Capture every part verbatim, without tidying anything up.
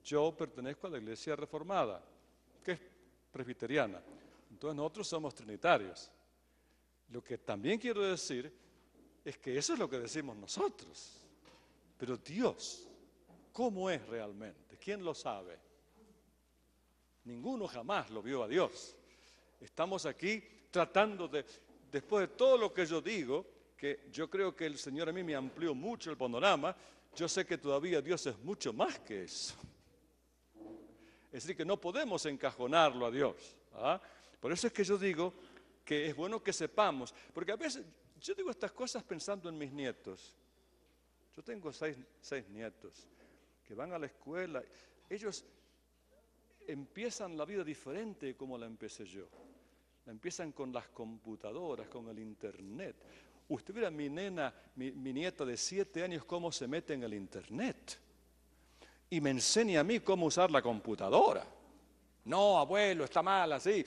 yo pertenezco a la Iglesia Reformada, que es presbiteriana. Entonces nosotros somos trinitarios. Lo que también quiero decir es que eso es lo que decimos nosotros. Pero Dios, ¿cómo es realmente? ¿Quién lo sabe? Ninguno jamás lo vio a Dios. Estamos aquí tratando de, después de todo lo que yo digo, que yo creo que el Señor a mí me amplió mucho el panorama, yo sé que todavía Dios es mucho más que eso. Es decir, que no podemos encajonarlo a Dios. ¿Ah? Por eso es que yo digo que es bueno que sepamos, porque a veces yo digo estas cosas pensando en mis nietos. Yo tengo seis, seis nietos que van a la escuela. Ellos empiezan la vida diferente como la empecé yo. La empiezan con las computadoras, con el internet. Usted mira a mi nena, mi, mi nieta de siete años, cómo se mete en el internet. Y me enseña a mí cómo usar la computadora. No, abuelo, está mal así.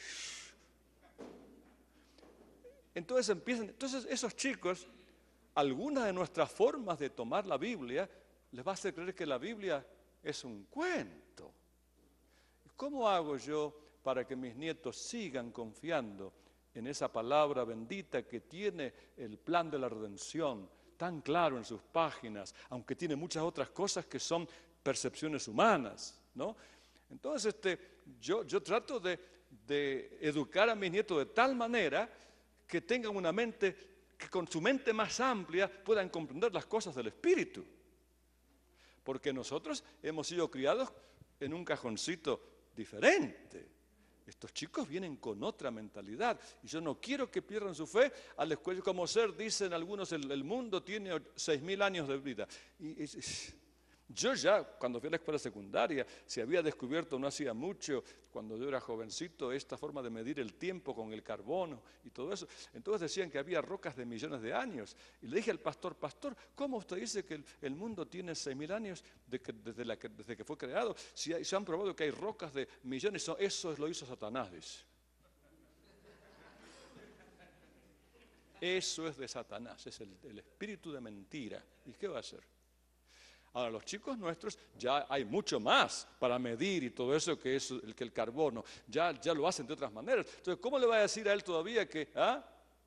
Entonces empiezan, entonces esos chicos, algunas de nuestras formas de tomar la Biblia les va a hacer creer que la Biblia es un cuento. ¿Cómo hago yo para que mis nietos sigan confiando en esa palabra bendita que tiene el plan de la redención tan claro en sus páginas, aunque tiene muchas otras cosas que son percepciones humanas, ¿no? Entonces este, yo, yo trato de, de educar a mis nietos de tal manera que tengan una mente, que con su mente más amplia puedan comprender las cosas del Espíritu. Porque nosotros hemos sido criados en un cajoncito diferente. Estos chicos vienen con otra mentalidad y yo no quiero que pierdan su fe. A la escuela como ser, dicen algunos, el, el mundo tiene seis mil años de vida. Y, y, yo ya, cuando fui a la escuela secundaria, se había descubierto no hacía mucho, cuando yo era jovencito, esta forma de medir el tiempo con el carbono y todo eso. Entonces decían que había rocas de millones de años. Y le dije al pastor, pastor, ¿cómo usted dice que el, el mundo tiene seis mil años de que, desde, la, desde que fue creado? Si hay, se han probado que hay rocas de millones, eso lo hizo Satanás, dice. Eso es de Satanás, es el, el espíritu de mentira. ¿Y qué va a hacer? Ahora, los chicos nuestros ya hay mucho más para medir y todo eso que es el, que el carbono. Ya, ya lo hacen de otras maneras. Entonces, ¿cómo le va a decir a él todavía que, ah?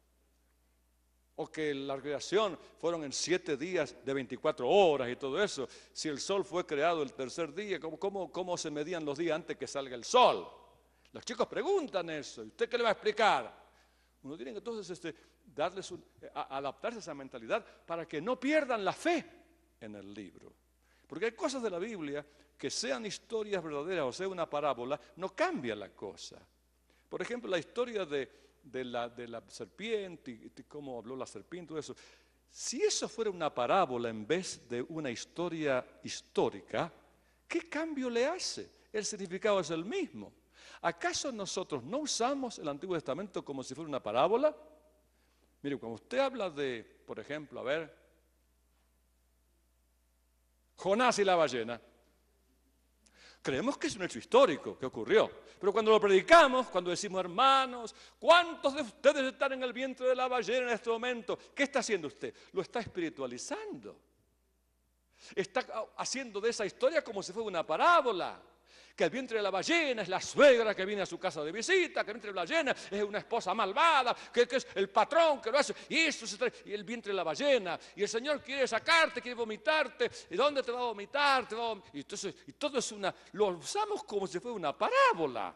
O que la creación fueron en siete días de veinticuatro horas y todo eso? Si el sol fue creado el tercer día, ¿cómo, cómo, cómo se medían los días antes que salga el sol? Los chicos preguntan eso. ¿Y usted qué le va a explicar? Uno tiene que entonces este, darles un, a, adaptarse a esa mentalidad para que no pierdan la fe en el libro. Porque hay cosas de la Biblia que sean historias verdaderas o sea una parábola, no cambia la cosa. Por ejemplo, la historia de, de, la, de la serpiente y, y cómo habló la serpiente, todo eso. Si eso fuera una parábola en vez de una historia histórica, ¿qué cambio le hace? El significado es el mismo. ¿Acaso nosotros no usamos el Antiguo Testamento como si fuera una parábola? Mire, cuando usted habla de, por ejemplo, a ver, Jonás y la ballena, creemos que es un hecho histórico que ocurrió, pero cuando lo predicamos, cuando decimos, hermanos, ¿cuántos de ustedes están en el vientre de la ballena en este momento? ¿Qué está haciendo usted? Lo está espiritualizando. Está haciendo de esa historia como si fuera una parábola. Que el vientre de la ballena es la suegra que viene a su casa de visita, que el vientre de la ballena es una esposa malvada, que, que es el patrón que lo hace, y eso se trae, y el vientre de la ballena, y el Señor quiere sacarte, quiere vomitarte, ¿y dónde te va a vomitar? Te va a vom- y, entonces, y todo es una, lo usamos como si fuera una parábola.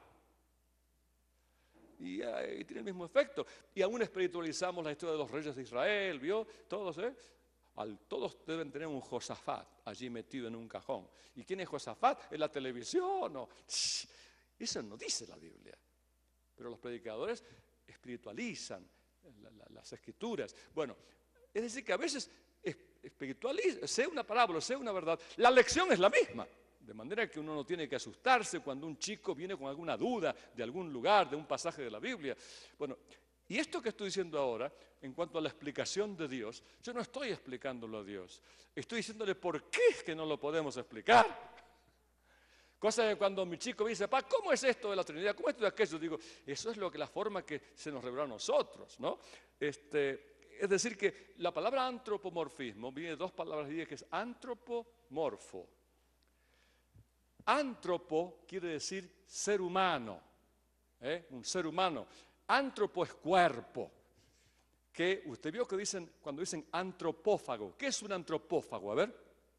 Y, eh, y tiene el mismo efecto. Y aún espiritualizamos la historia de los reyes de Israel, ¿vio? Todos, ¿eh? Al, todos deben tener un Josafat allí metido en un cajón. ¿Y quién es Josafat? ¿En la televisión? No. Eso no dice la Biblia. Pero los predicadores espiritualizan la, la, las escrituras. Bueno, es decir que a veces espiritualiza, sea una parábola, sea una verdad, la lección es la misma. De manera que uno no tiene que asustarse cuando un chico viene con alguna duda de algún lugar, de un pasaje de la Biblia. Bueno, y esto que estoy diciendo ahora, en cuanto a la explicación de Dios, yo no estoy explicándolo a Dios. Estoy diciéndole por qué es que no lo podemos explicar. Cosa que cuando mi chico me dice, papá, ¿cómo es esto de la Trinidad? ¿Cómo es esto de aquello? Digo, eso es lo que la forma que se nos reveló a nosotros, ¿no? Este, es decir, que la palabra antropomorfismo viene de dos palabras griegas, que es antropomorfo. Antropo quiere decir ser humano, ¿eh? Un ser humano. Antropo es cuerpo. Que usted vio que dicen, cuando dicen antropófago, ¿qué es un antropófago? A ver.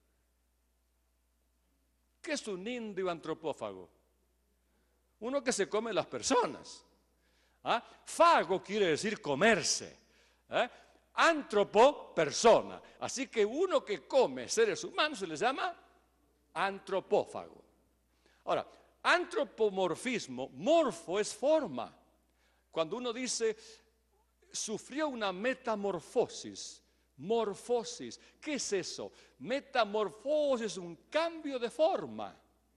¿Qué es un indio antropófago? Uno que se come las personas. ¿Ah? Fago quiere decir comerse. ¿Eh? Antropo, persona. Así que uno que come seres humanos se le llama antropófago. Ahora, antropomorfismo, morfo es forma. Cuando uno dice, sufrió una metamorfosis, morfosis, ¿qué es eso? Metamorfosis es un cambio de forma.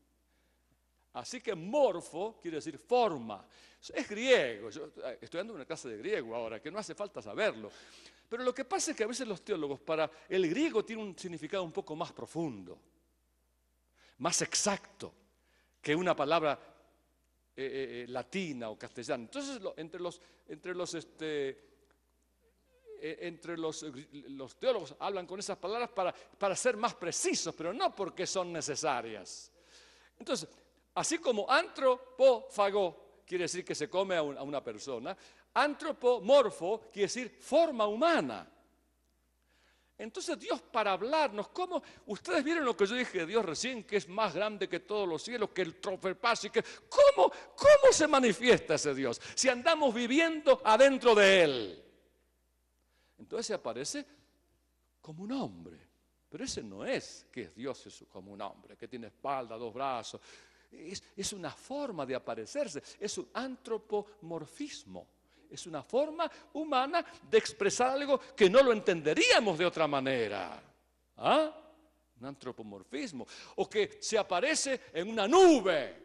Así que morfo quiere decir forma. Es griego, yo estoy dando una clase de griego ahora, que no hace falta saberlo. Pero lo que pasa es que a veces los teólogos, para el griego tiene un significado un poco más profundo, más exacto que una palabra eh, eh, latina o castellana. Entonces, lo, entre los, entre los, este, eh, entre los, los teólogos hablan con esas palabras para, para ser más precisos, pero no porque son necesarias. Entonces, así como antropófago quiere decir que se come a, un, a una persona, antropomorfo quiere decir forma humana. Entonces Dios, para hablarnos, ¿cómo? Ustedes vieron lo que yo dije de Dios recién, que es más grande que todos los cielos, que el tropepazo, y que ¿cómo, ¿cómo se manifiesta ese Dios? Si andamos viviendo adentro de Él. Entonces se aparece como un hombre, pero ese no es que es Dios es como un hombre, que tiene espalda, dos brazos. Es, es una forma de aparecerse, es un antropomorfismo. Es una forma humana de expresar algo que no lo entenderíamos de otra manera. ¿Ah? Un antropomorfismo. O que se aparece en una nube.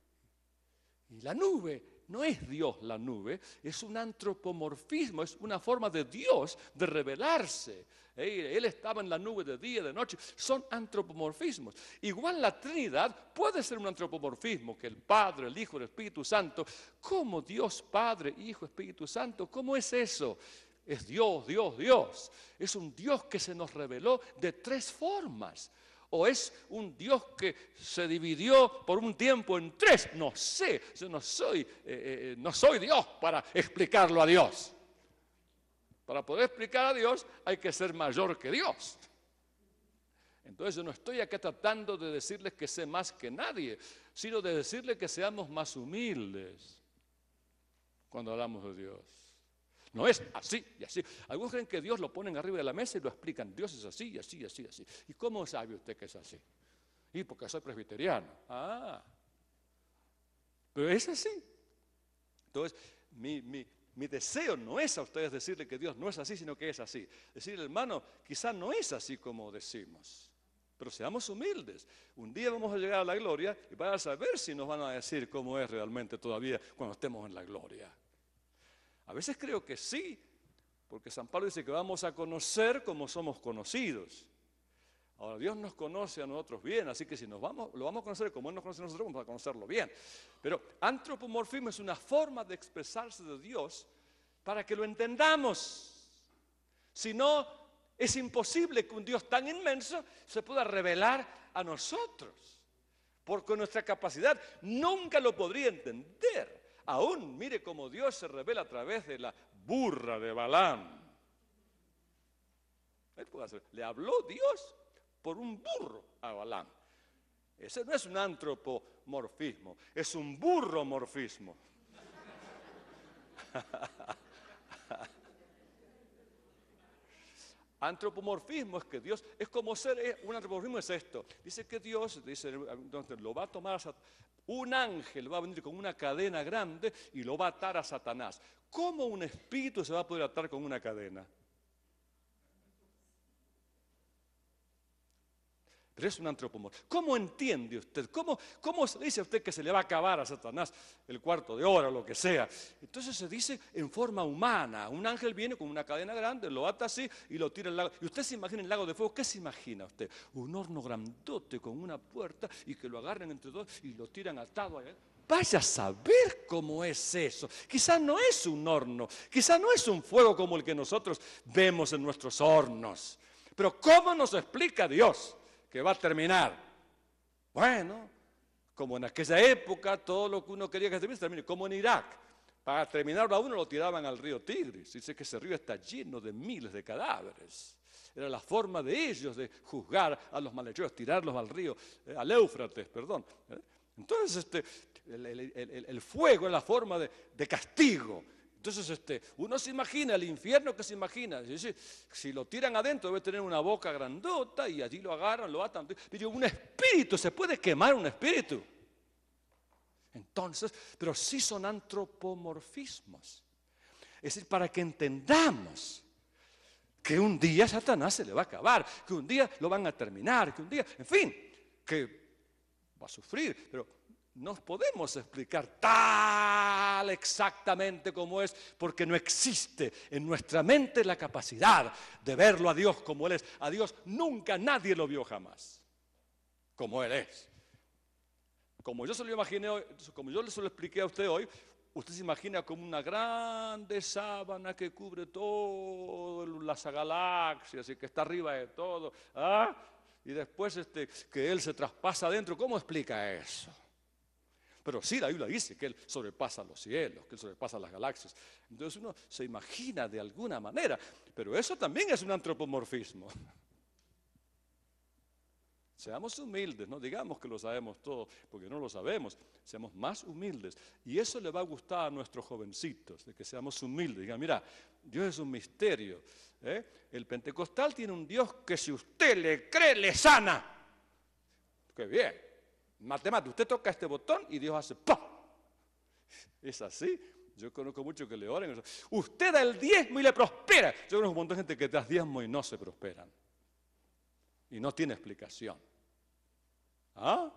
Y la nube no es Dios la nube, es un antropomorfismo, es una forma de Dios de revelarse. Él estaba en la nube de día, de noche. Son antropomorfismos. Igual la Trinidad puede ser un antropomorfismo, que el Padre, el Hijo, el Espíritu Santo. ¿Cómo Dios, Padre, Hijo, Espíritu Santo? ¿Cómo es eso? Es Dios, Dios, Dios. Es un Dios que se nos reveló de tres formas. ¿O es un Dios que se dividió por un tiempo en tres? No sé, yo no soy, eh, eh, no soy Dios para explicarlo a Dios. Para poder explicar a Dios hay que ser mayor que Dios. Entonces yo no estoy acá tratando de decirles que sé más que nadie, sino de decirles que seamos más humildes cuando hablamos de Dios. No es así y así. Algunos creen que Dios lo ponen arriba de la mesa y lo explican. Dios es así y así y así y así. ¿Y cómo sabe usted que es así? Y porque soy presbiteriano. Ah, pero es así. Entonces, mi, mi, mi deseo no es a ustedes decirle que Dios no es así, sino que es así. Decirle, hermano, quizá no es así como decimos. Pero seamos humildes. Un día vamos a llegar a la gloria y van a saber si nos van a decir cómo es realmente todavía cuando estemos en la gloria. A veces creo que sí, porque San Pablo dice que vamos a conocer como somos conocidos. Ahora, Dios nos conoce a nosotros bien, así que si nos vamos, lo vamos a conocer como Él nos conoce a nosotros, vamos a conocerlo bien. Pero antropomorfismo es una forma de expresarse de Dios para que lo entendamos. Si no, es imposible que un Dios tan inmenso se pueda revelar a nosotros, porque nuestra capacidad nunca lo podría entender. Aún, mire cómo Dios se revela a través de la burra de Balaam. Le habló Dios por un burro a Balaam. Ese no es un antropomorfismo, es un burromorfismo. Antropomorfismo es que Dios, es como ser, un antropomorfismo es esto. Dice que Dios, dice, lo va a tomar a Satanás. Un ángel va a venir con una cadena grande y lo va a atar a Satanás. ¿Cómo un espíritu se va a poder atar con una cadena? Pero es un antropomorfismo. ¿Cómo entiende usted? ¿Cómo, ¿Cómo se dice a usted que se le va a acabar a Satanás el cuarto de hora o lo que sea? Entonces se dice en forma humana. Un ángel viene con una cadena grande, lo ata así y lo tira al lago. Y usted se imagina el lago de fuego. ¿Qué se imagina usted? Un horno grandote con una puerta y que lo agarren entre dos y lo tiran atado allá. Vaya a saber cómo es eso. Quizás no es un horno, quizás no es un fuego como el que nosotros vemos en nuestros hornos. Pero ¿cómo nos explica Dios que va a terminar? Bueno, Como en aquella época, todo lo que uno quería que termine, termine. Como en Irak. Para terminarlo a uno lo tiraban al río Tigris. Dice que ese río está lleno de miles de cadáveres. Era la forma de ellos de juzgar a los malhechores, tirarlos al río, eh, al Éufrates, perdón. ¿eh? Entonces, este, el, el, el, el fuego es la forma de, de castigo. Entonces, este, uno se imagina el infierno que se imagina. Si, si lo tiran adentro, debe tener una boca grandota y allí lo agarran, lo atan. Pero un espíritu, ¿se puede quemar un espíritu? Entonces, pero sí son antropomorfismos. Es decir, para que entendamos que un día Satanás se le va a acabar, que un día lo van a terminar, que un día, en fin, que va a sufrir, pero no podemos explicar tal exactamente como es, porque no existe en nuestra mente la capacidad de verlo a Dios como Él es. A Dios nunca nadie lo vio jamás, como Él es. Como yo se lo imaginé hoy, como yo se lo expliqué a usted hoy, usted se imagina como una grande sábana que cubre todas las galaxias y que está arriba de todo, ¿ah? Y después este, que Él se traspasa adentro. ¿Cómo explica eso? Pero sí, la Biblia dice que Él sobrepasa los cielos, que Él sobrepasa las galaxias. Entonces uno se imagina de alguna manera, pero eso también es un antropomorfismo. Seamos humildes, no digamos que lo sabemos todo, porque no lo sabemos. Seamos más humildes. Y eso le va a gustar a nuestros jovencitos, de que seamos humildes. Digan, mira, Dios es un misterio. ¿eh? El pentecostal tiene un Dios que si usted le cree, le sana. ¡Qué bien! Matemática, usted toca este botón y Dios hace ¡pum! Es así. Yo conozco muchos que le oran. Usted da el diezmo y le prospera. Yo conozco un montón de gente que da diezmo y no se prosperan. Y no tiene explicación. ¿Ah?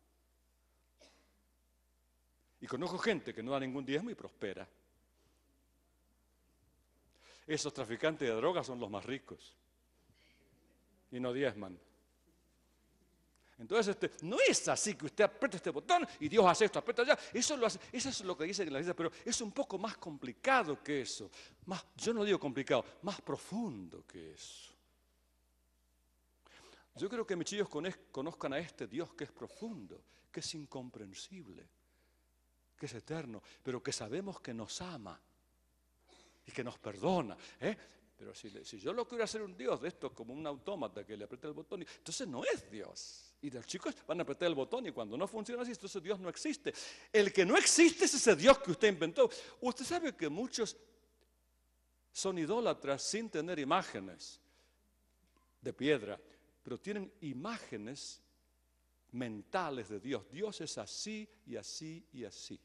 Y conozco gente que no da ningún diezmo y prospera. Esos traficantes de drogas son los más ricos. Y no diezman. Entonces, este, no es así que usted aprieta este botón y Dios hace esto, aprieta allá. Eso, lo hace, eso es lo que dice la Biblia, pero es un poco más complicado que eso. Más, yo no digo complicado, más profundo que eso. Yo creo que mis chicos conozcan a este Dios que es profundo, que es incomprensible, que es eterno, pero que sabemos que nos ama y que nos perdona. ¿eh? Pero si, si yo lo quiero hacer un Dios de esto como un autómata que le aprieta el botón, entonces no es Dios. Y los chicos van a apretar el botón y cuando no funciona así, entonces Dios no existe. El que no existe es ese Dios que usted inventó. Usted sabe que muchos son idólatras sin tener imágenes de piedra, pero tienen imágenes mentales de Dios. Dios es así y así y así.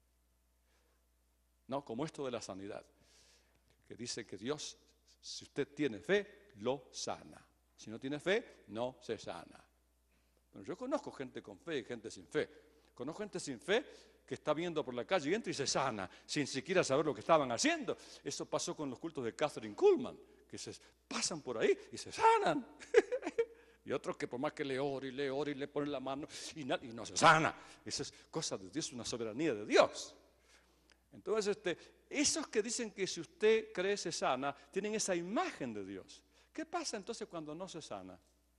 No, como esto de la sanidad, que dice que Dios, si usted tiene fe, lo sana. Si no tiene fe, no se sana. Bueno, yo conozco gente con fe y gente sin fe. Conozco gente sin fe que está viendo por la calle y entra y se sana, sin siquiera saber lo que estaban haciendo. Eso pasó con los cultos de Catherine Kuhlman, que se pasan por ahí y se sanan. Y otros que por más que le ore y le ore y le ponen la mano y, na, y no se sana. Esa es cosa de Dios, una soberanía de Dios. Entonces, este, esos que dicen que si usted cree se sana, tienen esa imagen de Dios. ¿Qué pasa entonces cuando no se sana?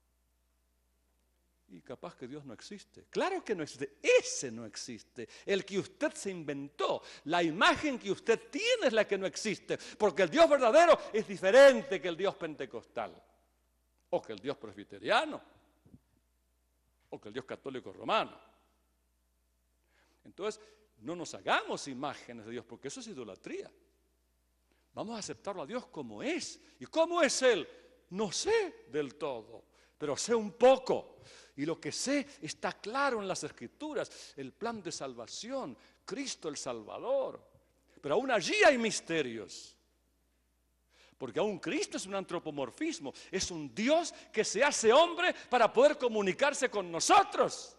Y capaz que Dios no existe. Claro que no existe. Ese no existe. El que usted se inventó. La imagen que usted tiene es la que no existe. Porque el Dios verdadero es diferente que el Dios pentecostal. O que el Dios presbiteriano. O que el Dios católico romano. Entonces, no nos hagamos imágenes de Dios, porque eso es idolatría. Vamos a aceptarlo a Dios como es. ¿Y cómo es Él? No sé del todo, pero sé un poco. Y lo que sé está claro en las Escrituras. El plan de salvación, Cristo el Salvador. Pero aún allí hay misterios. Porque aún Cristo es un antropomorfismo. Es un Dios que se hace hombre para poder comunicarse con nosotros.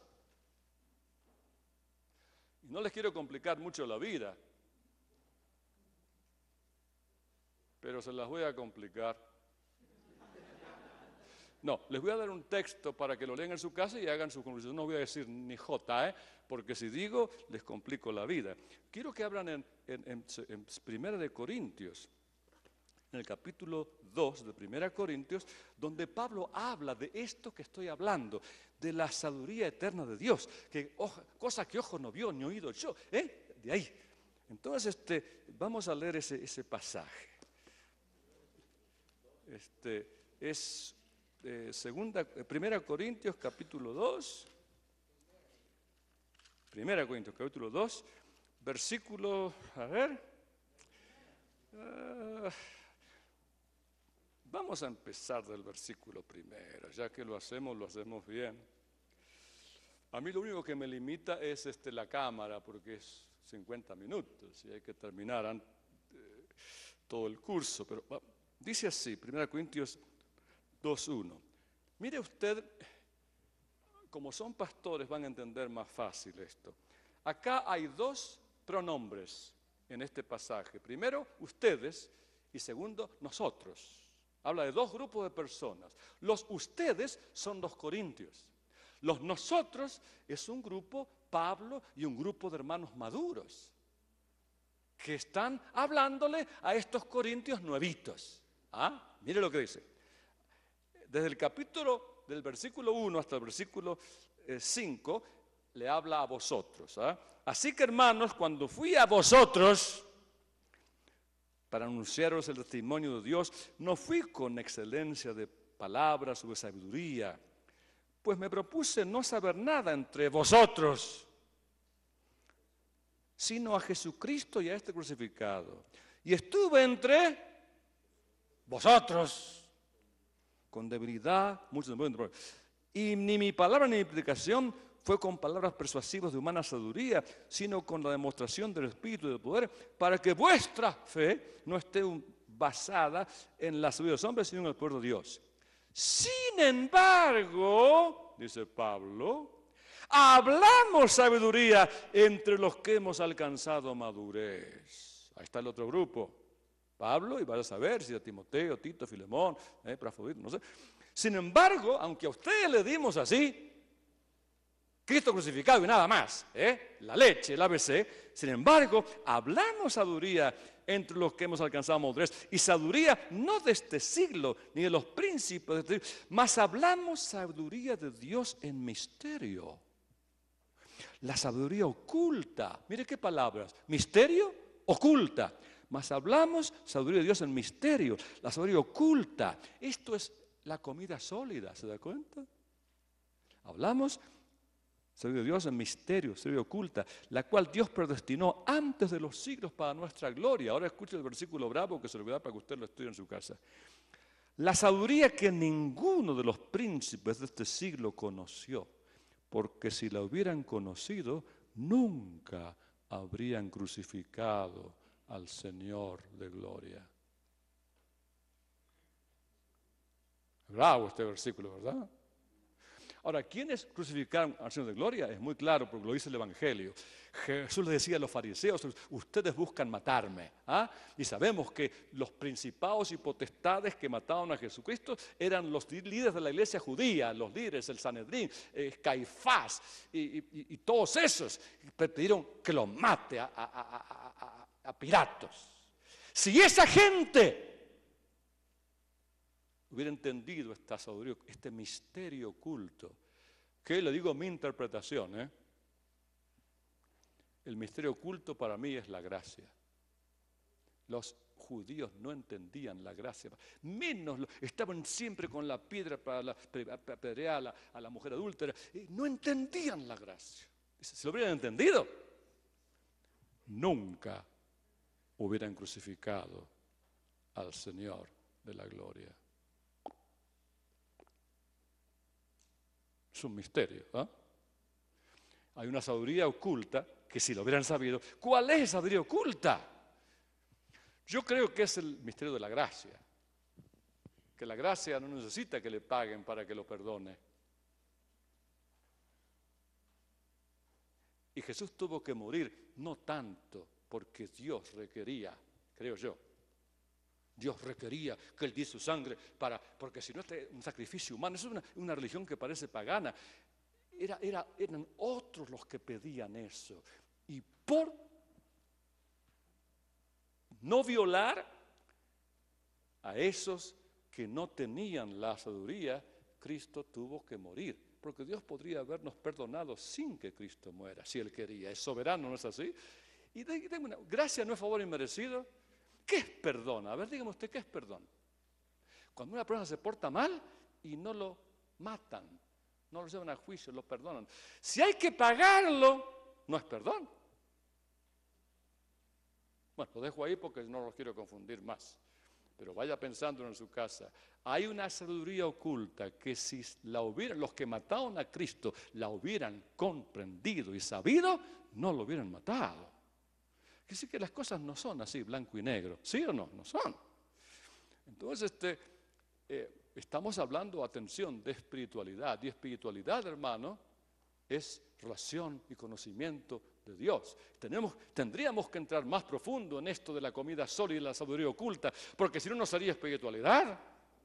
Y no les quiero complicar mucho la vida, pero se las voy a complicar. No, les voy a dar un texto para que lo lean en su casa y hagan su conclusión. No voy a decir ni jota, ¿eh? Porque si digo, les complico la vida. Quiero que abran en, en, en, en Primera de Corintios, en el capítulo dos de Primera Corintios, donde Pablo habla de esto que estoy hablando, de la sabiduría eterna de Dios, que, cosa que ojo no vio ni oído yo, ¿eh? De ahí. Entonces, este, vamos a leer ese, ese pasaje. Este, es eh, segunda, Primera Corintios capítulo dos, Primera Corintios capítulo dos, versículo, a ver, uh, vamos a empezar del versículo primero, ya que lo hacemos, lo hacemos bien. A mí lo único que me limita es este, la cámara, porque es cincuenta minutos y hay que terminar antes, eh, todo el curso, pero uh, dice así, Primera Corintios dos uno. Mire usted, como son pastores van a entender más fácil esto. Acá hay dos pronombres en este pasaje. Primero, ustedes, y segundo, nosotros. Habla de dos grupos de personas. Los ustedes son los corintios. Los nosotros es un grupo, Pablo, y un grupo de hermanos maduros, que están hablándole a estos corintios nuevitos. ¿Ah? Mire lo que dice. Desde el capítulo, del versículo uno hasta el versículo cinco, le habla a vosotros. ¿Ah? Así que, hermanos, cuando fui a vosotros para anunciaros el testimonio de Dios, no fui con excelencia de palabras o de sabiduría, pues me propuse no saber nada entre vosotros, sino a Jesucristo y a este crucificado. Y estuve entre vosotros con debilidad, muchos de y ni mi palabra ni mi predicación fue con palabras persuasivas de humana sabiduría, sino con la demostración del Espíritu y del poder, para que vuestra fe no esté basada en la sabiduría de los hombres, sino en el poder de Dios. Sin embargo, dice Pablo, hablamos sabiduría entre los que hemos alcanzado madurez. Ahí está el otro grupo. Pablo, y vas a saber si a Timoteo, Tito, Filemón, eh, Prafodito, no sé. Sin embargo, aunque a ustedes le dimos así, Cristo crucificado y nada más, ¿eh? La leche, el A B C, sin embargo, hablamos sabiduría entre los que hemos alcanzado madurez, y sabiduría no de este siglo, ni de los príncipes de este siglo, mas hablamos sabiduría de Dios en misterio. La sabiduría oculta, mire qué palabras, misterio, oculta. Mas hablamos sabiduría de Dios en misterio, la sabiduría oculta. Esto es la comida sólida, ¿se da cuenta? Hablamos sabiduría de Dios en misterio, sabiduría oculta, la cual Dios predestinó antes de los siglos para nuestra gloria. Ahora escuche el versículo bravo que se lo voy a dar para que usted lo estudie en su casa. La sabiduría que ninguno de los príncipes de este siglo conoció, porque si la hubieran conocido, nunca habrían crucificado al Señor de gloria. Bravo este versículo, ¿verdad? Ahora, ¿quiénes crucificaron al Señor de gloria? Es muy claro porque lo dice el Evangelio. Jesús les decía a los fariseos, ustedes buscan matarme. ¿Ah? Y sabemos que los principados y potestades que mataron a Jesucristo eran los líderes de la iglesia judía, los líderes, el Sanedrín, eh, Caifás y, y, y todos esos pidieron que lo mate a, a, a, a, a Pilatos. Si esa gente hubiera entendido esta sabiduría, este misterio oculto, que le digo mi interpretación, ¿eh? El misterio oculto para mí es la gracia. Los judíos no entendían la gracia, menos lo, estaban siempre con la piedra para apedrear a la, a la mujer adúltera, y no entendían la gracia. Dice, si lo hubieran entendido, nunca hubieran crucificado al Señor de la gloria. Es un misterio, ¿eh? Hay una sabiduría oculta que si lo hubieran sabido, ¿cuál es esa sabiduría oculta? Yo creo que es el misterio de la gracia, que la gracia no necesita que le paguen para que lo perdone. Y Jesús tuvo que morir no tanto porque Dios requería, creo yo, Dios requería que Él diese su sangre para, porque si no es un sacrificio humano, eso es una, una religión que parece pagana. Era, era, eran otros los que pedían eso. Y por no violar a esos que no tenían la sabiduría, Cristo tuvo que morir. Porque Dios podría habernos perdonado sin que Cristo muera, si Él quería. Es soberano, ¿no es así? Y tengo una, gracia no es favor inmerecido. ¿Qué es perdón? A ver, dígame usted, ¿qué es perdón? Cuando una persona se porta mal y no lo matan, no lo llevan a juicio, lo perdonan. Si hay que pagarlo, no es perdón. Bueno, lo dejo ahí porque no los quiero confundir más. Pero vaya pensando en su casa. Hay una sabiduría oculta que si la hubieran, los que mataron a Cristo la hubieran comprendido y sabido, no lo hubieran matado. Quiere decir que las cosas no son así, blanco y negro. ¿Sí o no? No son. Entonces, este, eh, estamos hablando, atención, de espiritualidad. Y espiritualidad, hermano, es relación y conocimiento de Dios. Tenemos, tendríamos que entrar más profundo en esto de la comida sólida y la sabiduría oculta, porque si no, no sería espiritualidad.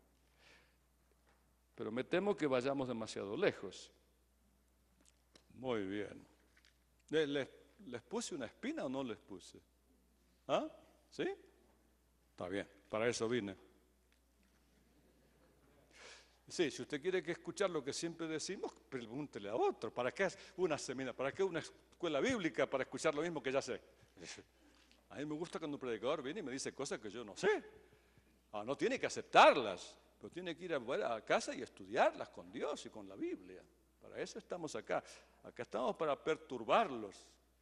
Pero me temo que vayamos demasiado lejos. Muy bien. ¿Les, les puse una espina o no les puse? ¿Ah? ¿Sí? Está bien, para eso vine. Sí, si usted quiere que escuchar lo que siempre decimos, pregúntele a otro. ¿Para qué una semana? ¿Para qué una escuela bíblica para escuchar lo mismo que ya sé? A mí me gusta cuando un predicador viene y me dice cosas que yo no sé. Ah, no tiene que aceptarlas, pero tiene que ir a, a casa y estudiarlas con Dios y con la Biblia. Para eso estamos acá. Acá estamos para perturbarlos.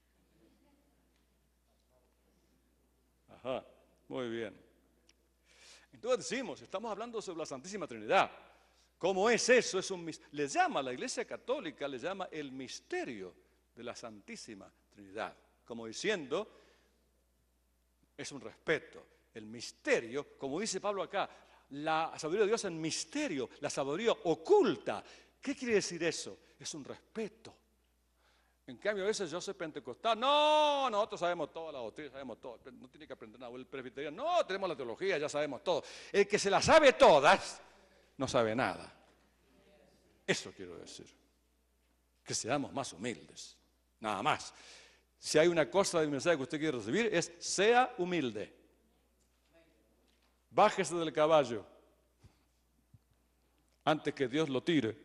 Ajá, muy bien. Entonces decimos, estamos hablando sobre la Santísima Trinidad. ¿Cómo es eso? Es un, le llama, la Iglesia Católica le llama el misterio de la Santísima Trinidad. Como diciendo, es un respeto. El misterio, como dice Pablo acá, la sabiduría de Dios en misterio, la sabiduría oculta. ¿Qué quiere decir eso? Es un respeto. En cambio, a veces yo soy pentecostal. No, nosotros sabemos todo, la doctrina, sabemos todo. No tiene que aprender nada. El presbiteriano, no, tenemos la teología, ya sabemos todo. El que se la sabe todas, no sabe nada. Eso quiero decir. Que seamos más humildes. Nada más. Si hay una cosa del mensaje que usted quiere recibir, es sea humilde. Bájese del caballo antes que Dios lo tire.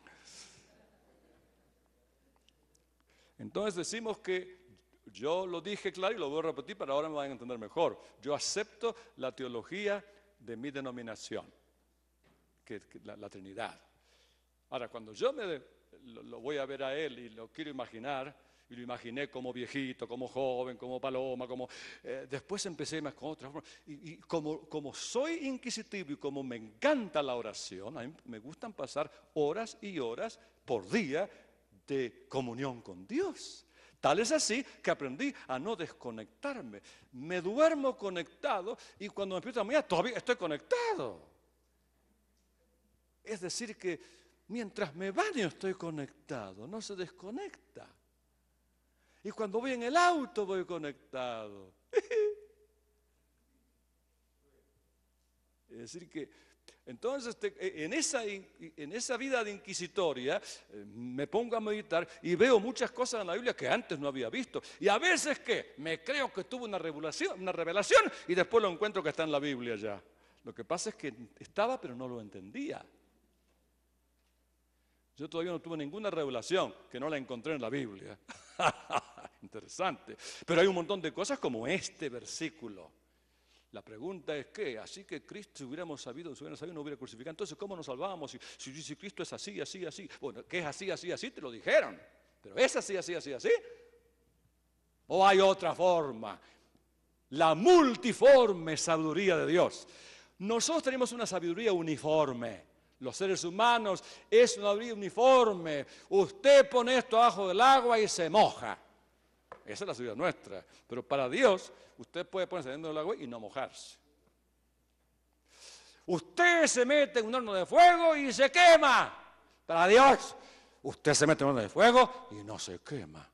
Entonces decimos que yo lo dije claro y lo voy a repetir, pero ahora me van a entender mejor. Yo acepto la teología de mi denominación, que, que la, la Trinidad. Ahora, cuando yo me, lo, lo voy a ver a él y lo quiero imaginar, y lo imaginé como viejito, como joven, como paloma, como eh, después empecé más con otras formas. Y, y como, como soy inquisitivo y como me encanta la oración, a mí me gustan pasar horas y horas por día de comunión con Dios. Tal es así que aprendí a no desconectarme. Me duermo conectado y cuando me empiezo a mirar todavía estoy conectado. Es decir que mientras me baño estoy conectado, no se desconecta. Y cuando voy en el auto voy conectado. Es decir que, entonces en esa, en esa vida de inquisitoria me pongo a meditar y veo muchas cosas en la Biblia que antes no había visto. Y a veces que me creo que tuve una revelación, una revelación y después lo encuentro que está en la Biblia ya. Lo que pasa es que estaba pero no lo entendía. Yo todavía no tuve ninguna revelación que no la encontré en la Biblia. Interesante. Pero hay un montón de cosas como este versículo. La pregunta es que, así que Cristo, si hubiéramos sabido, si hubiéramos sabido, no hubiera crucificado. Entonces, ¿cómo nos salvábamos? Si, si, si Cristo es así, así, así. Bueno, que es así, así, así, te lo dijeron. Pero ¿es así, así, así, así? ¿O hay otra forma? La multiforme sabiduría de Dios. Nosotros tenemos una sabiduría uniforme. Los seres humanos es una sabiduría uniforme. Usted pone esto abajo del agua y se moja. Esa es la sabiduría nuestra. Pero para Dios, usted puede ponerse dentro del agua y no mojarse. Usted se mete en un horno de fuego y se quema. Para Dios, usted se mete en un horno de fuego y no se quema.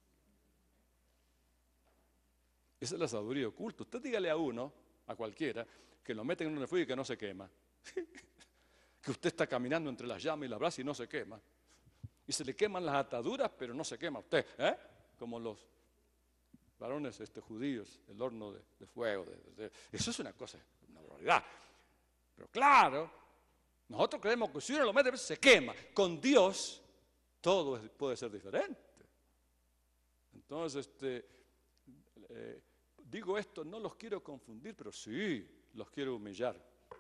Esa es la sabiduría oculta. Usted dígale a uno, a cualquiera, que lo mete en un horno de fuego y que no se quema. Que usted está caminando entre las llamas y las brasas y no se quema. Y se le queman las ataduras, pero no se quema usted, ¿eh? Como los varones este, judíos, el horno de, de fuego. De, de, eso es una cosa, una barbaridad. Pero claro, nosotros creemos que si uno lo mete se quema. Con Dios todo es, puede ser diferente. Entonces, este, eh, digo esto, no los quiero confundir, pero sí, los quiero humillar.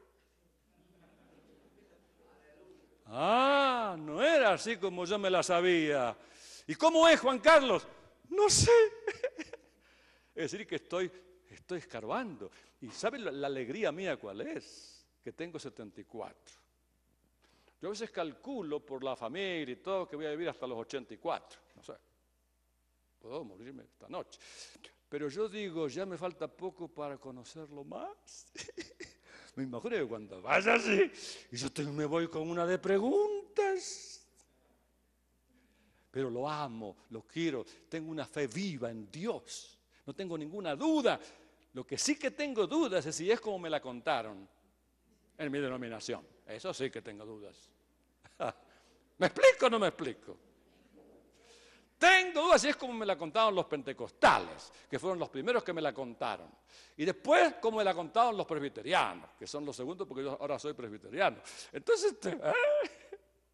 Ah, no era así como yo me la sabía. ¿Y cómo es, Juan Carlos? No sé. Es decir, que estoy, estoy escarbando. ¿Y saben la, la alegría mía cuál es? Que tengo setenta y cuatro. Yo a veces calculo por la familia y todo que voy a vivir hasta los ochenta y cuatro. No sé. Puedo morirme esta noche. Pero yo digo, ya me falta poco para conocerlo más. Me imagino que cuando vaya así, y yo te, me voy con una de preguntas. Pero lo amo, lo quiero, tengo una fe viva en Dios. No tengo ninguna duda. Lo que sí que tengo dudas es si es como me la contaron en mi denominación. Eso sí que tengo dudas. ¿Me explico o no me explico? Tengo dudas si es como me la contaron los pentecostales, que fueron los primeros que me la contaron. Y después como me la contaron los presbiterianos, que son los segundos porque yo ahora soy presbiteriano. Entonces, ¿eh?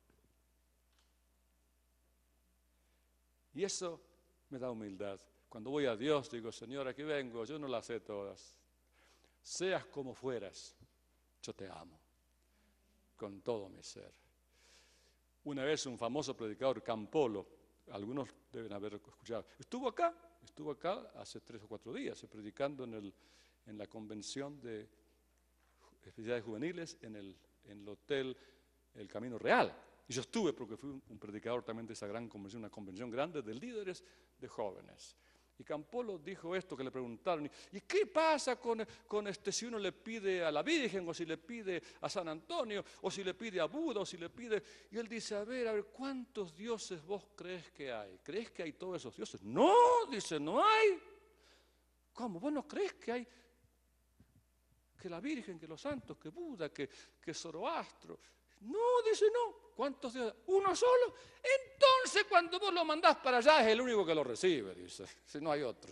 Y eso me da humildad. Cuando voy a Dios digo, Señor, aquí vengo, yo no las sé todas. Seas como fueras, yo te amo, con todo mi ser. Una vez un famoso predicador, Campolo, algunos deben haber escuchado, estuvo acá, estuvo acá hace tres o cuatro días, predicando en, el, en la convención de especialidades juveniles en el, en el hotel El Camino Real. Y yo estuve porque fui un, un predicador también de esa gran convención, una convención grande de líderes de jóvenes. Y Campolo dijo esto que le preguntaron, ¿y qué pasa con, con este si uno le pide a la Virgen, o si le pide a San Antonio, o si le pide a Buda, o si le pide? Y él dice, a ver, a ver, ¿cuántos dioses vos crees que hay? ¿Crees que hay todos esos dioses? No, dice, no hay. ¿Cómo? ¿Vos no crees que hay que la Virgen, que los santos, que Buda, que, que Zoroastro? No, dice, no. ¿Cuántos dioses? ¿Uno solo? Entonces cuando vos lo mandás para allá es el único que lo recibe, dice, si no hay otro.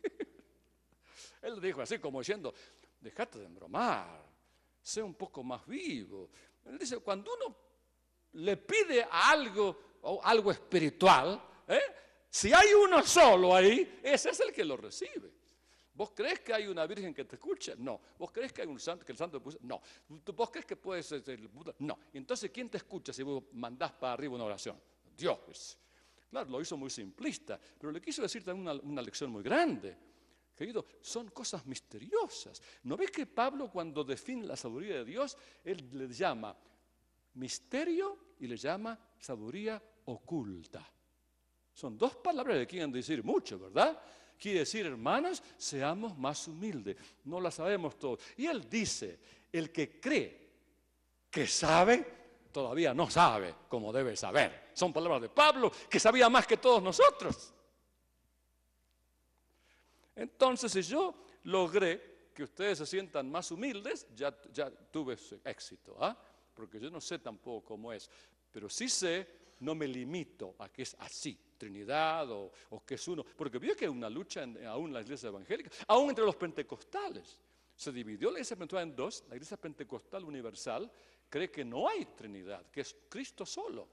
Él dijo así como diciendo, dejate de embromar, sé un poco más vivo. Él dice, cuando uno le pide a algo, o algo espiritual, ¿eh? Si hay uno solo ahí, ese es el que lo recibe. ¿Vos crees que hay una virgen que te escucha? No. ¿Vos crees que hay un santo que el santo te escucha? No. ¿Vos crees que puede ser el Buda? No. Entonces, ¿quién te escucha si vos mandás para arriba una oración? Dios. Claro, lo hizo muy simplista, pero le quiso decir también una, una lección muy grande. Querido, son cosas misteriosas. ¿No ves que Pablo, cuando define la sabiduría de Dios, él le llama misterio y le llama sabiduría oculta? Son dos palabras que quieren decir mucho, ¿verdad? Quiere decir, hermanos, seamos más humildes. No la sabemos todos. Y él dice, el que cree que sabe, todavía no sabe como debe saber. Son palabras de Pablo, que sabía más que todos nosotros. Entonces, si yo logré que ustedes se sientan más humildes, ya, ya tuve éxito, ¿ah? Porque yo no sé tampoco cómo es, pero sí sé, no me limito a que es así. Trinidad o, o que es uno, porque vio que hay una lucha en, aún en la iglesia evangélica, aún entre los pentecostales. Se dividió la iglesia pentecostal en dos. La iglesia pentecostal universal cree que no hay Trinidad, que es Cristo solo.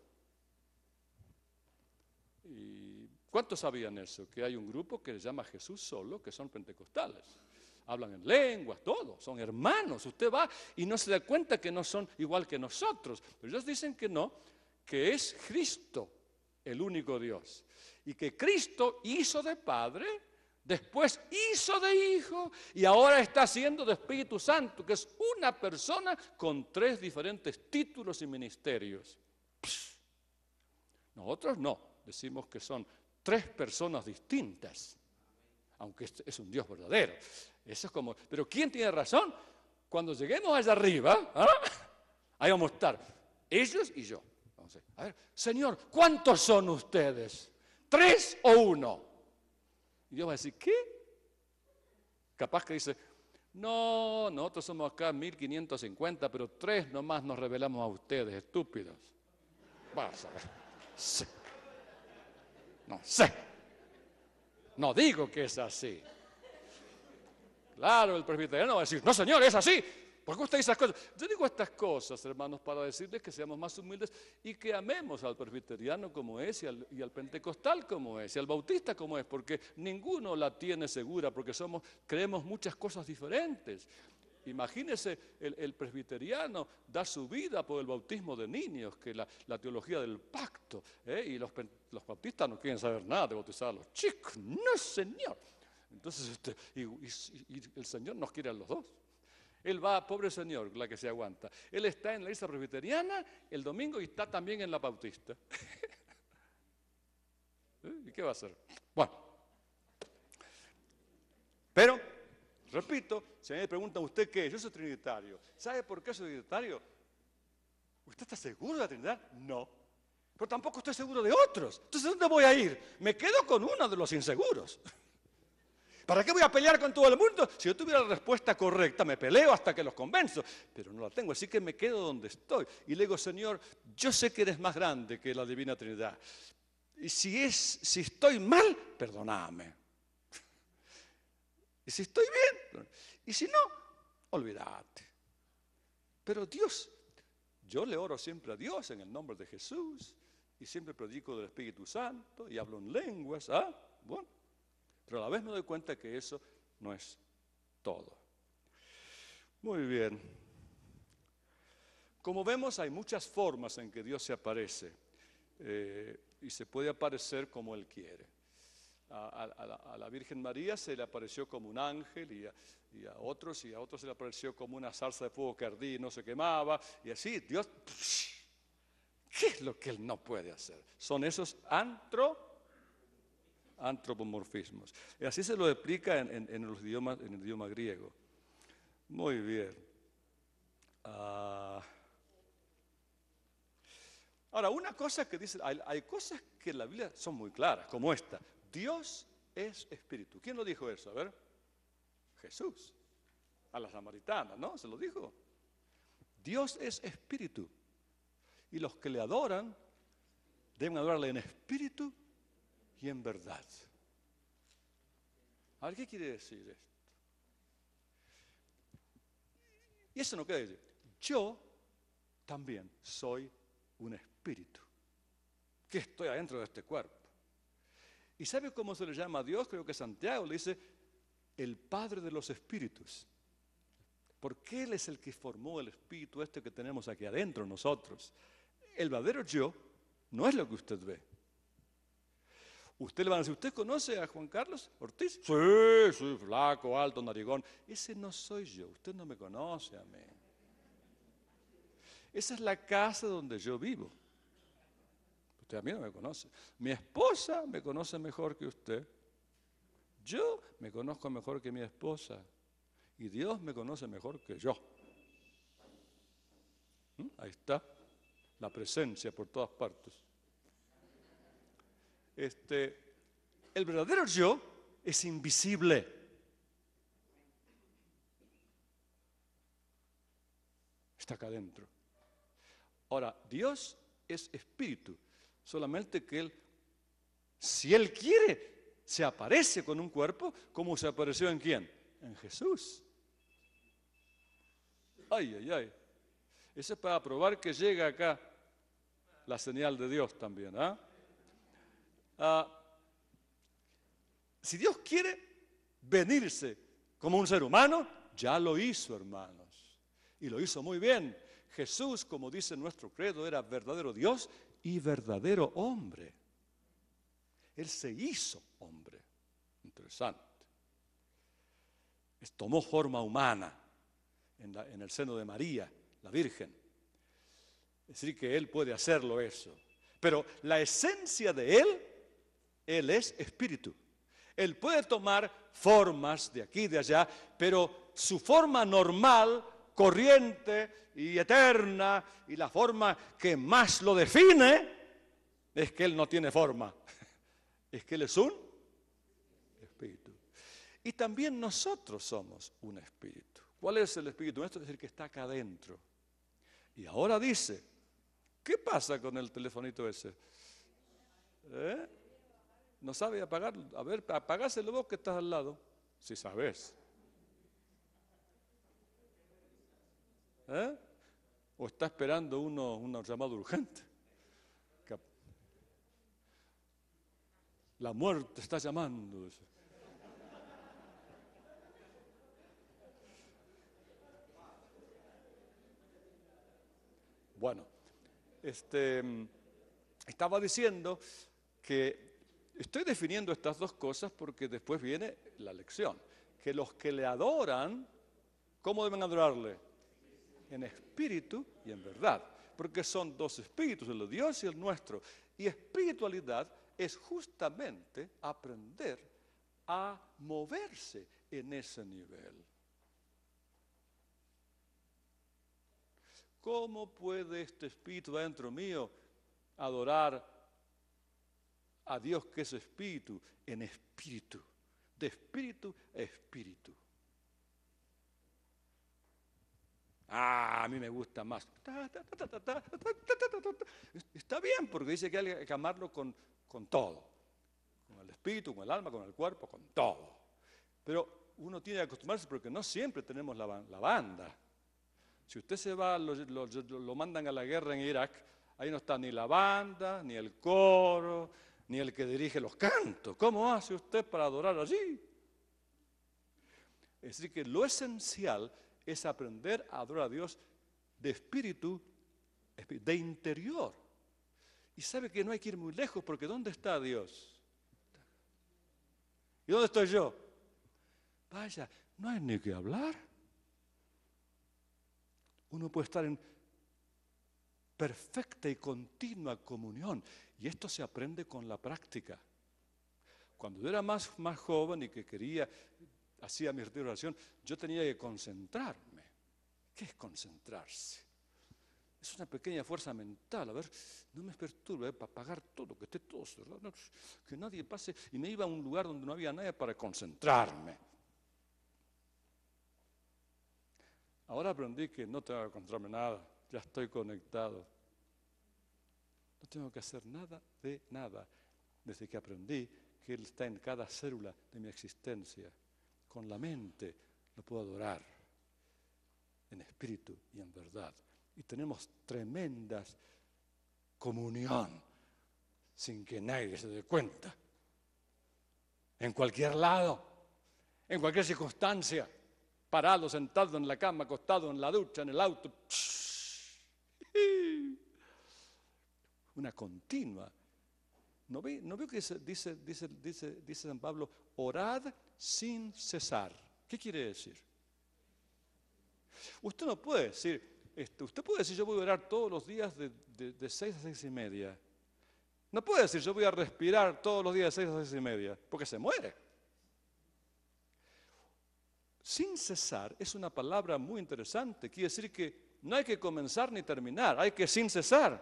¿Y cuántos sabían eso? Que hay un grupo que se llama Jesús solo, que son pentecostales. Hablan en lenguas, todo, son hermanos. Usted va y no se da cuenta que no son igual que nosotros, pero ellos dicen que no, que es Cristo el único Dios, y que Cristo hizo de Padre, después hizo de Hijo, y ahora está haciendo de Espíritu Santo, que es una persona con tres diferentes títulos y ministerios. Psh. Nosotros no, decimos que son tres personas distintas, aunque es un Dios verdadero. Eso es como, pero ¿quién tiene razón? Cuando lleguemos allá arriba, ¿ah? Ahí vamos a estar, ellos y yo. A ver, Señor, ¿cuántos son ustedes? ¿Tres o uno? Y Dios va a decir, ¿qué? Capaz que dice, no, nosotros somos acá mil quinientos cincuenta, pero tres nomás nos revelamos a ustedes, estúpidos. Vas a ver. Sí. No sé. No digo que es así. Claro, el presbiteriano va a decir, no, Señor, es así. ¿Por qué usted dice esas cosas? Yo digo estas cosas, hermanos, para decirles que seamos más humildes y que amemos al presbiteriano como es y al, y al pentecostal como es y al bautista como es, porque ninguno la tiene segura, porque somos, creemos muchas cosas diferentes. Imagínese, el, el presbiteriano da su vida por el bautismo de niños, que la, la teología del pacto, ¿eh? Y los, los bautistas no quieren saber nada de bautizar a los chicos. No, Señor. Entonces, este, y, y, y el Señor nos quiere a los dos. Él va, pobre Señor, la que se aguanta. Él está en la iglesia presbiteriana el domingo y está también en la bautista. ¿Eh? ¿Y qué va a hacer? Bueno, pero, repito, si a mí me preguntan, ¿usted qué es? Yo soy trinitario. ¿Sabe por qué soy trinitario? ¿Usted está seguro de la Trinidad? No. Pero tampoco estoy seguro de otros. Entonces, ¿dónde voy a ir? Me quedo con uno de los inseguros. ¿Para qué voy a pelear con todo el mundo? Si yo tuviera la respuesta correcta, me peleo hasta que los convenzo, pero no la tengo, así que me quedo donde estoy. Y le digo, Señor, yo sé que eres más grande que la Divina Trinidad. Y si, es, si estoy mal, perdóname. Y si estoy bien, y si no, olvídate. Pero Dios, yo le oro siempre a Dios en el nombre de Jesús, y siempre predico del Espíritu Santo, y hablo en lenguas, ¿ah? Bueno. Pero a la vez me doy cuenta que eso no es todo. Muy bien. Como vemos, hay muchas formas en que Dios se aparece eh, y se puede aparecer como Él quiere. A, a, a, la, a la Virgen María se le apareció como un ángel y a, y a otros y a otros se le apareció como una zarza de fuego que ardía y no se quemaba. Y así, Dios, ¿qué es lo que Él no puede hacer? Son esos antro antropomorfismos. Y así se lo explica en, en, en, los idiomas, en el idioma griego. Muy bien. Uh, ahora, una cosa que dice, hay, hay cosas que en la Biblia son muy claras, como esta. Dios es espíritu. ¿Quién lo dijo eso? A ver. Jesús. A la samaritana, ¿no? Se lo dijo. Dios es espíritu. Y los que le adoran deben adorarle en espíritu y en verdad. A ver, ¿qué quiere decir esto? Y eso no quiere decir, yo también soy un espíritu, que estoy adentro de este cuerpo. ¿Y sabe cómo se le llama a Dios? Creo que Santiago le dice, el Padre de los espíritus. Porque Él es el que formó el espíritu este que tenemos aquí adentro nosotros. El verdadero yo no es lo que usted ve. Usted le va a decir, ¿usted conoce a Juan Carlos Ortiz? Sí, soy flaco, alto, narigón. Ese no soy yo, usted no me conoce a mí. Esa es la casa donde yo vivo. Usted a mí no me conoce. Mi esposa me conoce mejor que usted. Yo me conozco mejor que mi esposa. Y Dios me conoce mejor que yo. ¿Mm? Ahí está la presencia por todas partes. Este, el verdadero yo es invisible. Está acá adentro. Ahora, Dios es espíritu, solamente que Él, si Él quiere, se aparece con un cuerpo, como se apareció en quién? En Jesús. Ay, ay, ay. Eso es para probar que llega acá la señal de Dios también, ¿ah? Uh, si Dios quiere venirse como un ser humano, ya lo hizo, hermanos. Y lo hizo muy bien. Jesús, como dice nuestro credo, era verdadero Dios y verdadero hombre. Él se hizo hombre. Interesante. Tomó forma humana en, la, en el seno de María, la Virgen. Es decir, que Él puede hacerlo eso. Pero la esencia de Él, Él es espíritu. Él puede tomar formas de aquí y de allá, pero su forma normal, corriente y eterna, y la forma que más lo define, es que Él no tiene forma. Es que Él es un espíritu. Y también nosotros somos un espíritu. ¿Cuál es el espíritu nuestro? Es el que está acá adentro. Y ahora dice, ¿qué pasa con el telefonito ese? ¿Eh? ¿No sabe apagarlo? A ver, apagáselo vos que estás al lado. Si sabes. ¿Eh? ¿O está esperando uno, una llamada urgente? La muerte está llamando. Bueno, este, estaba diciendo que estoy definiendo estas dos cosas porque después viene la lección. Que los que le adoran, ¿cómo deben adorarle? En espíritu y en verdad. Porque son dos espíritus, el de Dios y el nuestro. Y espiritualidad es justamente aprender a moverse en ese nivel. ¿Cómo puede este espíritu dentro mío adorar a Dios que es espíritu? En espíritu, de espíritu a espíritu. Ah, a mí me gusta más. Está bien, porque dice que hay que amarlo con, con todo. Con el espíritu, con el alma, con el cuerpo, con todo. Pero uno tiene que acostumbrarse porque no siempre tenemos la, la banda. Si usted se va, lo, lo, lo mandan a la guerra en Irak, ahí no está ni la banda, ni el coro, ni el que dirige los cantos. ¿Cómo hace usted para adorar allí? Es decir, que lo esencial es aprender a adorar a Dios de espíritu, de interior. Y sabe que no hay que ir muy lejos, porque ¿dónde está Dios? ¿Y dónde estoy yo? Vaya, no hay ni que hablar. Uno puede estar en perfecta y continua comunión. Y esto se aprende con la práctica. Cuando yo era más, más joven y que quería, hacía mi retiro de oración, yo tenía que concentrarme. ¿Qué es concentrarse? Es una pequeña fuerza mental. A ver, no me perturbe, eh, para apagar todo, que esté todo cerrado, no, que nadie pase. Y me iba a un lugar donde no había nadie para concentrarme. Ahora aprendí que no tengo que concentrarme nada, ya estoy conectado. No tengo que hacer nada de nada, desde que aprendí que Él está en cada célula de mi existencia. Con la mente lo puedo adorar, en espíritu y en verdad. Y tenemos tremendas comunión, sin que nadie se dé cuenta. En cualquier lado, en cualquier circunstancia. Parado, sentado en la cama, acostado en la ducha, en el auto. Una continua. ¿No ve, no ve que dice, dice, dice, dice, dice San Pablo, orad sin cesar? ¿Qué quiere decir? Usted no puede decir, este, usted puede decir yo voy a orar todos los días de, de, de seis a seis y media. No puede decir yo voy a respirar todos los días de seis a seis y media, porque se muere. Sin cesar es una palabra muy interesante. Quiere decir que no hay que comenzar ni terminar, hay que sin cesar.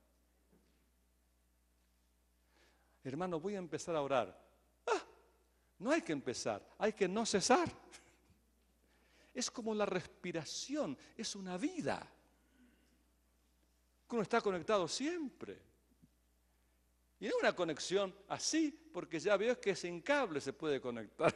Hermano, voy a empezar a orar. Ah, no hay que empezar, hay que no cesar. Es como la respiración, es una vida. Uno está conectado siempre. Y no es una conexión así, porque ya veo que sin cable se puede conectar.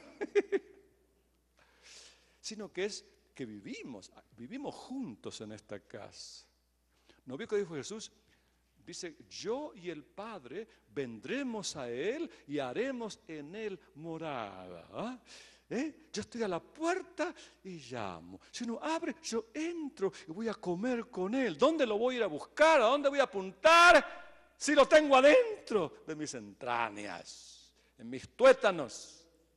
Sino que es que vivimos, vivimos juntos en esta casa. ¿No vio que dijo Jesús? Dice, yo y el Padre vendremos a Él y haremos en Él morada. ¿Ah? ¿Eh? Yo estoy a la puerta y llamo. Si uno abre, yo entro y voy a comer con Él. ¿Dónde lo voy a ir a buscar? ¿A dónde voy a apuntar? Si lo tengo adentro de mis entrañas, en mis tuétanos.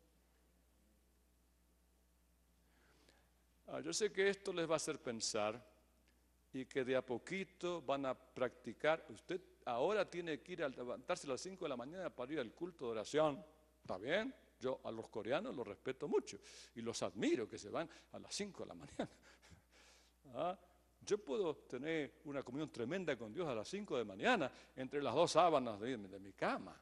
Ah, yo sé que esto les va a hacer pensar y que de a poquito van a practicar. Usted ahora tiene que ir a levantarse a las cinco de la mañana para ir al culto de oración. ¿Está bien? Yo a los coreanos los respeto mucho y los admiro que se van a las cinco de la mañana. ¿Ah? Yo puedo tener una comunión tremenda con Dios a las cinco de la mañana entre las dos sábanas de, de mi cama.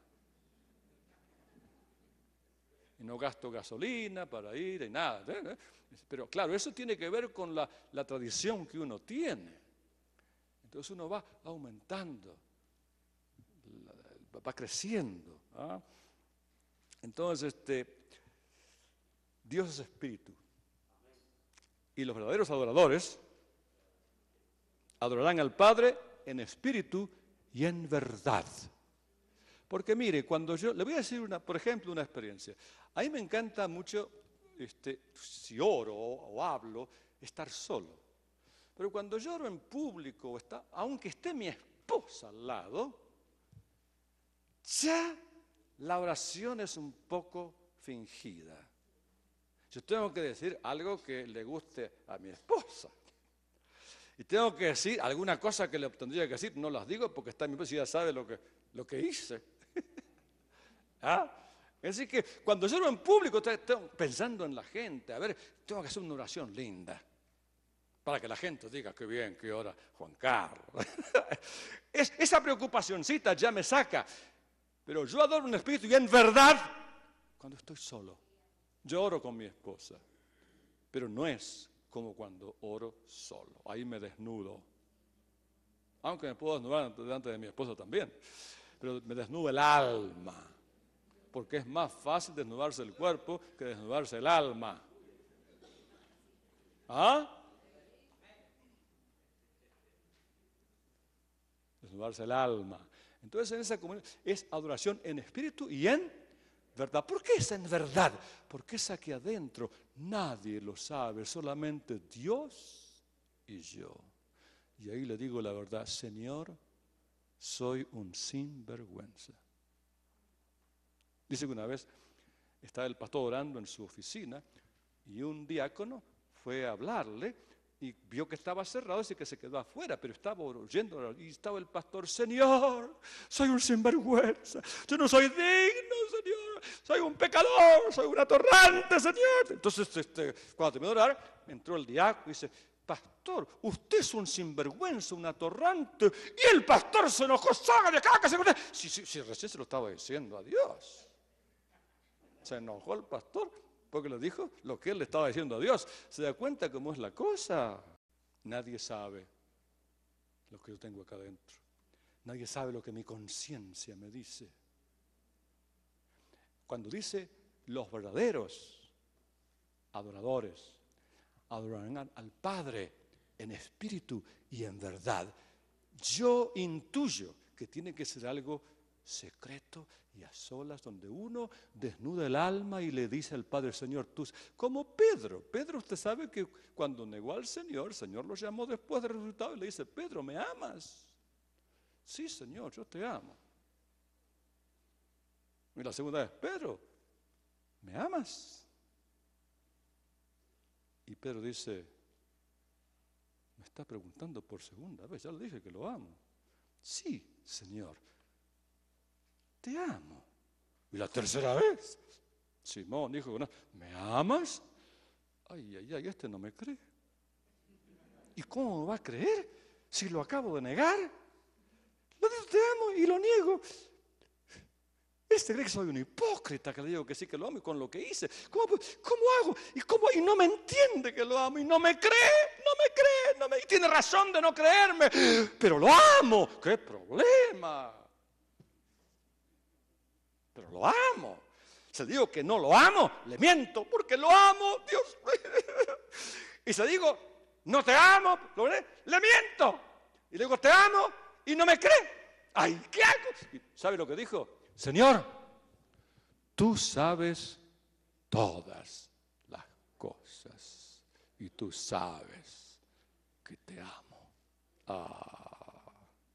Y no gasto gasolina para ir y nada. Pero claro, eso tiene que ver con la, la tradición que uno tiene. Entonces uno va aumentando, va creciendo. ¿Ah? Entonces, este, Dios es espíritu. Y los verdaderos adoradores Adorarán al Padre en espíritu y en verdad. Porque mire, cuando yo, le voy a decir, una, por ejemplo, una experiencia. A mí me encanta mucho, este, si oro o, o hablo, estar solo. Pero cuando yo oro en público, está, aunque esté mi esposa al lado, ya la oración es un poco fingida. Yo tengo que decir algo que le guste a mi esposa. Y tengo que decir alguna cosa que le tendría que decir, no las digo porque está mi esposa y ya sabe lo que, lo que hice. ¿Ah? Así que cuando yo oro en público, estoy pensando en la gente, a ver, tengo que hacer una oración linda, para que la gente diga, qué bien que ora Juan Carlos. es, esa preocupacioncita ya me saca, pero yo adoro un espíritu y en verdad, cuando estoy solo, yo oro con mi esposa, pero no es como cuando oro solo, ahí me desnudo, aunque me puedo desnudar delante de mi esposa también, pero me desnudo el alma, porque es más fácil desnudarse el cuerpo que desnudarse el alma. ¿Ah? Desnudarse el alma. Entonces en esa comunión es adoración en espíritu y en verdad. ¿Por qué es en verdad? Porque es aquí adentro nadie lo sabe, solamente Dios y yo. Y ahí le digo la verdad, Señor, soy un sinvergüenza. Dice que una vez estaba el pastor orando en su oficina y un diácono fue a hablarle y vio que estaba cerrado, así que se quedó afuera, pero estaba oyendo y estaba el pastor, Señor, soy un sinvergüenza, yo no soy digno, Señor, soy un pecador, soy un atorrante, Señor. Entonces, este, cuando terminó de orar, entró el diácono y dice, pastor, usted es un sinvergüenza, un atorrante, y el pastor se enojó, salga de acá, que se... Si, si, si recién se lo estaba diciendo a Dios. Se enojó el pastor porque le dijo lo que él le estaba diciendo a Dios. ¿Se da cuenta cómo es la cosa? Nadie sabe lo que yo tengo acá adentro. Nadie sabe lo que mi conciencia me dice. Cuando dice los verdaderos adoradores adorarán al Padre en espíritu y en verdad, yo intuyo que tiene que ser algo secreto y a solas, donde uno desnuda el alma y le dice al Padre, Señor, tú, como Pedro. Pedro, usted sabe que cuando negó al Señor, el Señor lo llamó después del resucitado y le dice, Pedro, ¿me amas? Sí, Señor, yo te amo. Y la segunda vez, Pedro, ¿me amas? Y Pedro dice, me está preguntando por segunda vez, ya le dije que lo amo. Sí, Señor, te amo. Y la tercera vez, Simón dijo, ¿me amas? Ay, ay, ay, este no me cree. ¿Y cómo me va a creer si lo acabo de negar? Lo digo, te amo y lo niego. Este cree que soy un hipócrita, que le digo que sí que lo amo y con lo que hice. ¿Cómo, cómo hago? ¿Y, cómo? Y no me entiende que lo amo y no me cree, no me cree, no me, y tiene razón de no creerme, pero lo amo. ¿Qué problema? Pero lo amo. Si digo que no lo amo, le miento porque lo amo, Dios. Y si digo, no te amo, le miento. Y le digo, te amo y no me cree. Ay, ¿qué hago? ¿Y sabe lo que dijo? Señor, tú sabes todas las cosas y tú sabes que te amo. Ah.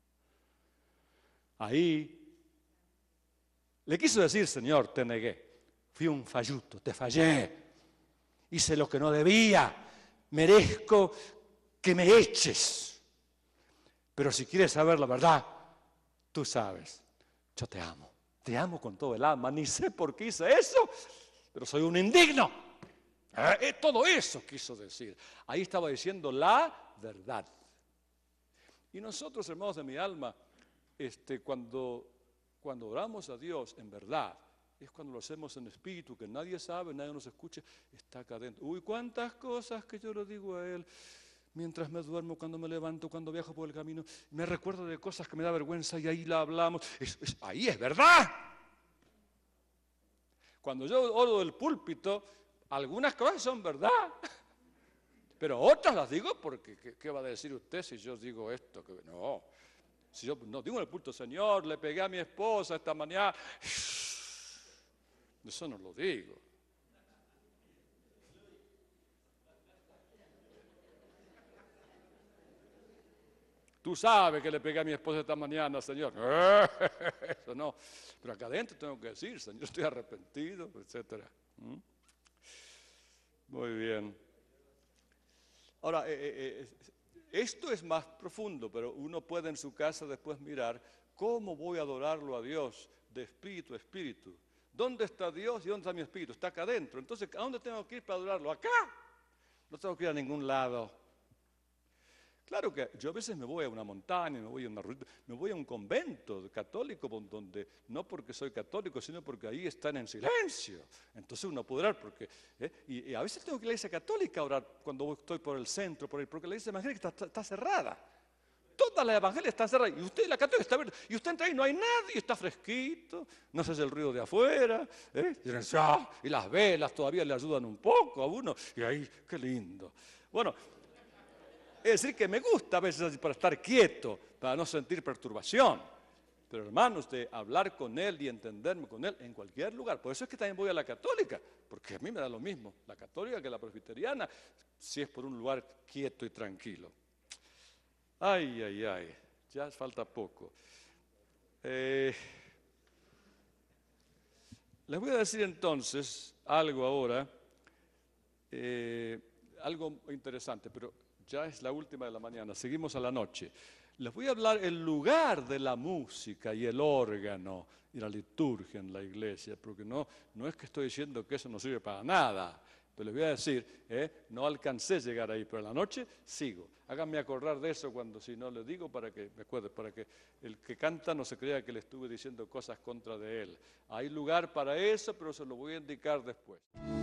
Ahí le quiso decir, Señor, te negué, fui un falluto, te fallé, hice lo que no debía, merezco que me eches. Pero si quieres saber la verdad, tú sabes, yo te amo. Te amo con todo el alma, ni sé por qué hice eso, pero soy un indigno. Eh, todo eso quiso decir. Ahí estaba diciendo la verdad. Y nosotros, hermanos de mi alma, este, cuando, cuando oramos a Dios en verdad, es cuando lo hacemos en espíritu, que nadie sabe, nadie nos escucha, está acá adentro. Uy, cuántas cosas que yo le digo a Él. Mientras me duermo, cuando me levanto, cuando viajo por el camino, me recuerdo de cosas que me da vergüenza y ahí la hablamos. Es, es, ahí es verdad. Cuando yo oro del púlpito, algunas cosas son verdad. Pero otras las digo porque, ¿qué, qué va a decir usted si yo digo esto? Que, no, si yo no digo en el culto, Señor, le pegué a mi esposa esta mañana. Eso no lo digo. Tú sabes que le pegué a mi esposa esta mañana, Señor. Eso no. Pero acá adentro tengo que decir, Señor, estoy arrepentido, etcétera. ¿Mm? Muy bien. Ahora, eh, eh, esto es más profundo, pero uno puede en su casa después mirar cómo voy a adorarlo a Dios de espíritu a espíritu. ¿Dónde está Dios y dónde está mi espíritu? Está acá adentro. Entonces, ¿a dónde tengo que ir para adorarlo? Acá. No tengo que ir a ningún lado. Claro que yo a veces me voy a una montaña, me voy a una ruta, me voy a un convento católico donde no porque soy católico, sino porque ahí están en silencio. Entonces uno puede orar porque, ¿eh? y, y a veces tengo que ir a la iglesia católica a orar cuando estoy por el centro, por ahí, porque la iglesia evangélica está, está cerrada. Todas las evangelias están cerradas. Y usted, la católica, está abierta. Y usted entra ahí, no hay nadie, está fresquito, no se hace el ruido de afuera. ¿eh? Y, dicen, ¡ah! Y las velas todavía le ayudan un poco a uno. Y ahí, qué lindo. Bueno, es decir, que me gusta a veces para estar quieto, para no sentir perturbación. Pero hermanos, de hablar con Él y entenderme con Él en cualquier lugar. Por eso es que también voy a la católica, porque a mí me da lo mismo la católica que la presbiteriana, si es por un lugar quieto y tranquilo. Ay, ay, ay, ya falta poco. Eh, les voy a decir entonces algo ahora, eh, algo interesante, pero ya es la última de la mañana, seguimos a la noche. Les voy a hablar el lugar de la música y el órgano y la liturgia en la iglesia, porque no, no es que estoy diciendo que eso no sirve para nada, pero les voy a decir, eh, no alcancé a llegar ahí, pero en la noche sigo. Háganme acordar de eso cuando si no le digo para que me acuerde, para que el que canta no se crea que le estuve diciendo cosas contra de él. Hay lugar para eso, pero se lo voy a indicar después.